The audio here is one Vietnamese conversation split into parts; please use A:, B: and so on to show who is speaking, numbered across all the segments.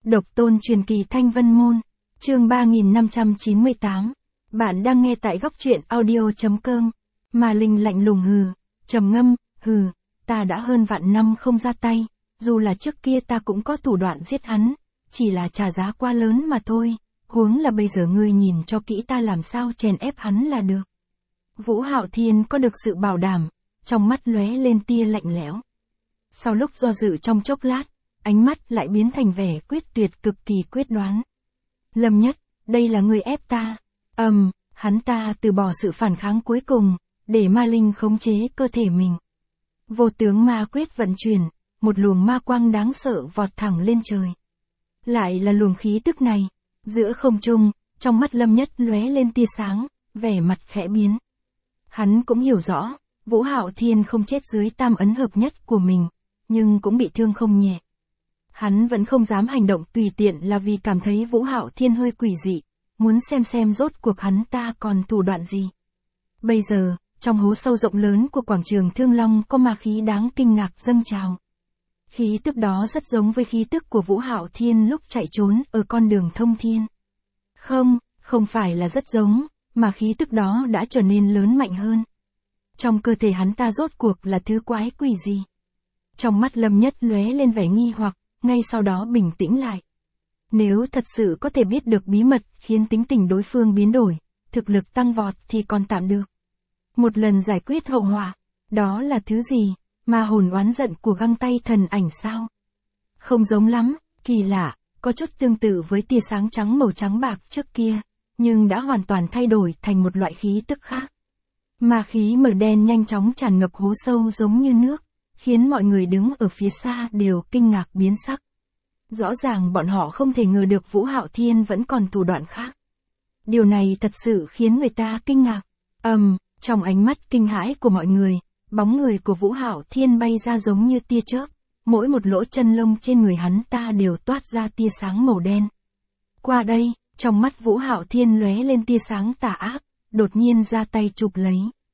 A: Độc tôn truyền kỳ Thanh Vân Môn, chương 3598. Bạn đang nghe tại góc truyện audio.com. Mà Linh lạnh lùng hừ, trầm ngâm, ta đã hơn vạn năm không ra tay, dù là trước kia ta cũng có thủ đoạn giết hắn, chỉ là trả giá quá lớn mà thôi, huống là bây giờ ngươi nhìn cho kỹ ta làm sao chèn ép hắn là được. Vũ Hạo Thiên có được sự bảo đảm, trong mắt lóe lên tia lạnh lẽo. Sau lúc do dự trong chốc lát, ánh mắt lại biến thành vẻ quyết tuyệt cực kỳ quyết đoán. Lâm Nhất, đây là người ép ta. Hắn ta từ bỏ sự phản kháng cuối cùng, để ma linh khống chế cơ thể mình. Vô tướng ma quyết vận chuyển, một luồng ma quang đáng sợ vọt thẳng lên trời. Lại là luồng khí tức này, giữa không trung, trong mắt Lâm Nhất lóe lên tia sáng, vẻ mặt khẽ biến. Hắn cũng hiểu rõ, Vũ Hạo Thiên không chết dưới tam ấn hợp nhất của mình, nhưng cũng bị thương không nhẹ. Hắn vẫn không dám hành động tùy tiện là vì cảm thấy Vũ Hạo Thiên hơi quỷ dị, muốn xem rốt cuộc hắn ta còn thủ đoạn gì. Bây giờ, trong hố sâu rộng lớn của quảng trường Thương Long có ma khí đáng kinh ngạc dâng trào. Khí tức đó rất giống với khí tức của Vũ Hạo Thiên lúc chạy trốn ở con đường thông thiên. Không phải là rất giống, mà khí tức đó đã trở nên lớn mạnh hơn. Trong cơ thể hắn ta rốt cuộc là thứ quái quỷ gì? Trong mắt Lâm Nhất lóe lên vẻ nghi hoặc, ngay sau đó bình tĩnh lại. Nếu thật sự có thể biết được bí mật khiến tính tình đối phương biến đổi, thực lực tăng vọt thì còn tạm được. Một lần giải quyết hậu họa, đó là thứ gì? Ma hồn oán giận của găng tay thần ảnh sao? Không giống lắm, kỳ lạ, có chút tương tự với tia sáng trắng màu trắng bạc trước kia, nhưng đã hoàn toàn thay đổi thành một loại khí tức khác. Ma khí mờ đen nhanh chóng tràn ngập hố sâu giống như nước, khiến mọi người đứng ở phía xa đều kinh ngạc biến sắc. Rõ ràng bọn họ không thể ngờ được Vũ Hạo Thiên vẫn còn thủ đoạn khác. Điều này thật sự khiến người ta kinh ngạc. Trong ánh mắt kinh hãi của mọi người, bóng người của Vũ Hạo Thiên bay ra giống như tia chớp, mỗi một lỗ chân lông trên người hắn ta đều toát ra tia sáng màu đen. Qua đây, trong mắt Vũ Hạo Thiên lóe lên tia sáng tà ác, đột nhiên ra tay chụp lấy.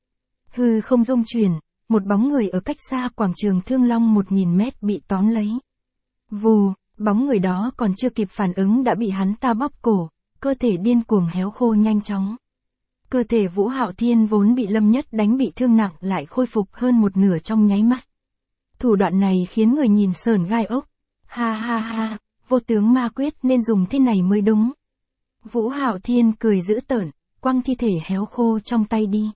A: Hư không rung chuyển, một bóng người ở cách xa quảng trường Thương Long 1000 mét bị tóm lấy. Vù, bóng người đó còn chưa kịp phản ứng đã bị hắn ta bóp cổ, cơ thể điên cuồng héo khô nhanh chóng. Cơ thể Vũ Hạo Thiên vốn bị Lâm Nhất đánh bị thương nặng lại khôi phục hơn một nửa trong nháy mắt. Thủ đoạn này khiến người nhìn sởn gai ốc. Ha, vô tướng ma quyết nên dùng thế này mới đúng. Vũ Hạo Thiên cười dữ tợn, quăng thi thể héo khô trong tay đi.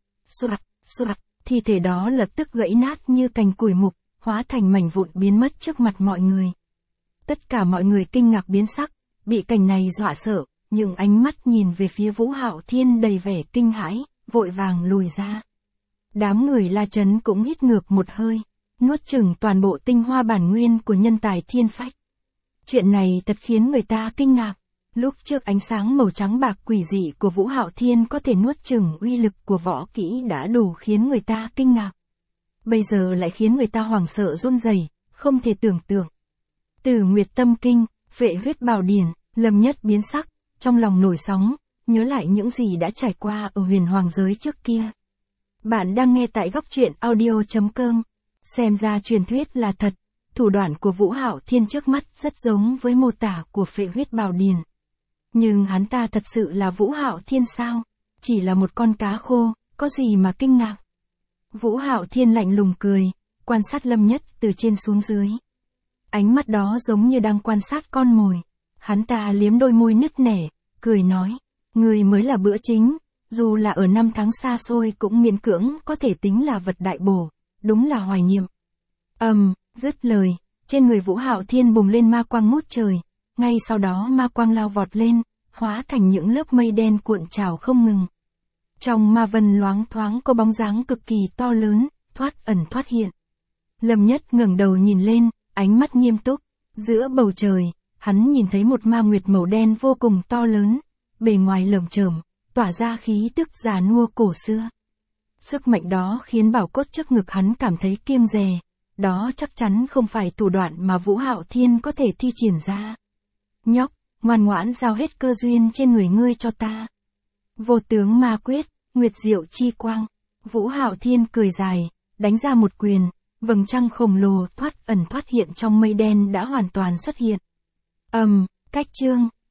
A: Soạt, thi thể đó lập tức gãy nát như cành củi mục, hóa thành mảnh vụn biến mất trước mặt mọi người. Tất cả mọi người kinh ngạc biến sắc, bị cảnh này dọa sợ, nhưng ánh mắt nhìn về phía Vũ Hạo Thiên đầy vẻ kinh hãi, vội vàng lùi ra. Đám người La Trấn cũng hít ngược một hơi, nuốt chửng toàn bộ tinh hoa bản nguyên của nhân tài thiên phách. Chuyện này thật khiến người ta kinh ngạc. Lúc trước ánh sáng màu trắng bạc quỷ dị của Vũ Hạo Thiên có thể nuốt chửng uy lực của võ kỹ đã đủ khiến người ta kinh ngạc. Bây giờ lại khiến người ta hoảng sợ run rẩy, không thể tưởng tượng. Từ Nguyệt Tâm Kinh, Phệ Huyết Bảo Điển, Lâm Nhất biến sắc, trong lòng nổi sóng, nhớ lại những gì đã trải qua ở huyền hoàng giới trước kia. Bạn đang nghe tại góc truyện audio.com. Xem ra truyền thuyết là thật, thủ đoạn của Vũ Hạo Thiên trước mắt rất giống với mô tả của Phệ Huyết Bảo Điển. Nhưng hắn ta thật sự là Vũ Hạo Thiên sao? Chỉ là một con cá khô, có gì mà kinh ngạc? Vũ Hạo Thiên lạnh lùng cười, quan sát Lâm Nhất từ trên xuống dưới. Ánh mắt đó giống như đang quan sát con mồi. Hắn ta liếm đôi môi nứt nẻ, cười nói, người mới là bữa chính, dù là ở năm tháng xa xôi cũng miễn cưỡng có thể tính là vật đại bổ, đúng là hoài niệm. Dứt lời, trên người Vũ Hạo Thiên bùng lên ma quang ngút trời, ngay sau đó ma quang lao vọt lên, hóa thành những lớp mây đen cuộn trào không ngừng. Trong ma vân loáng thoáng có bóng dáng cực kỳ to lớn, thoát ẩn thoát hiện. Lâm Nhất ngẩng đầu nhìn lên, ánh mắt nghiêm túc, giữa bầu trời, hắn nhìn thấy một ma nguyệt màu đen vô cùng to lớn, bề ngoài lởm chởm, tỏa ra khí tức già nua cổ xưa. Sức mạnh đó khiến bảo cốt trước ngực hắn cảm thấy kiêng dè, đó chắc chắn không phải thủ đoạn mà Vũ Hạo Thiên có thể thi triển ra. Nhóc, ngoan ngoãn giao hết cơ duyên trên người ngươi cho ta. Vô tướng ma quyết, nguyệt diệu chi quang. Vũ Hạo Thiên cười dài, đánh ra một quyền, vầng trăng khổng lồ thoát ẩn thoát hiện trong mây đen đã hoàn toàn xuất hiện. Cách chương.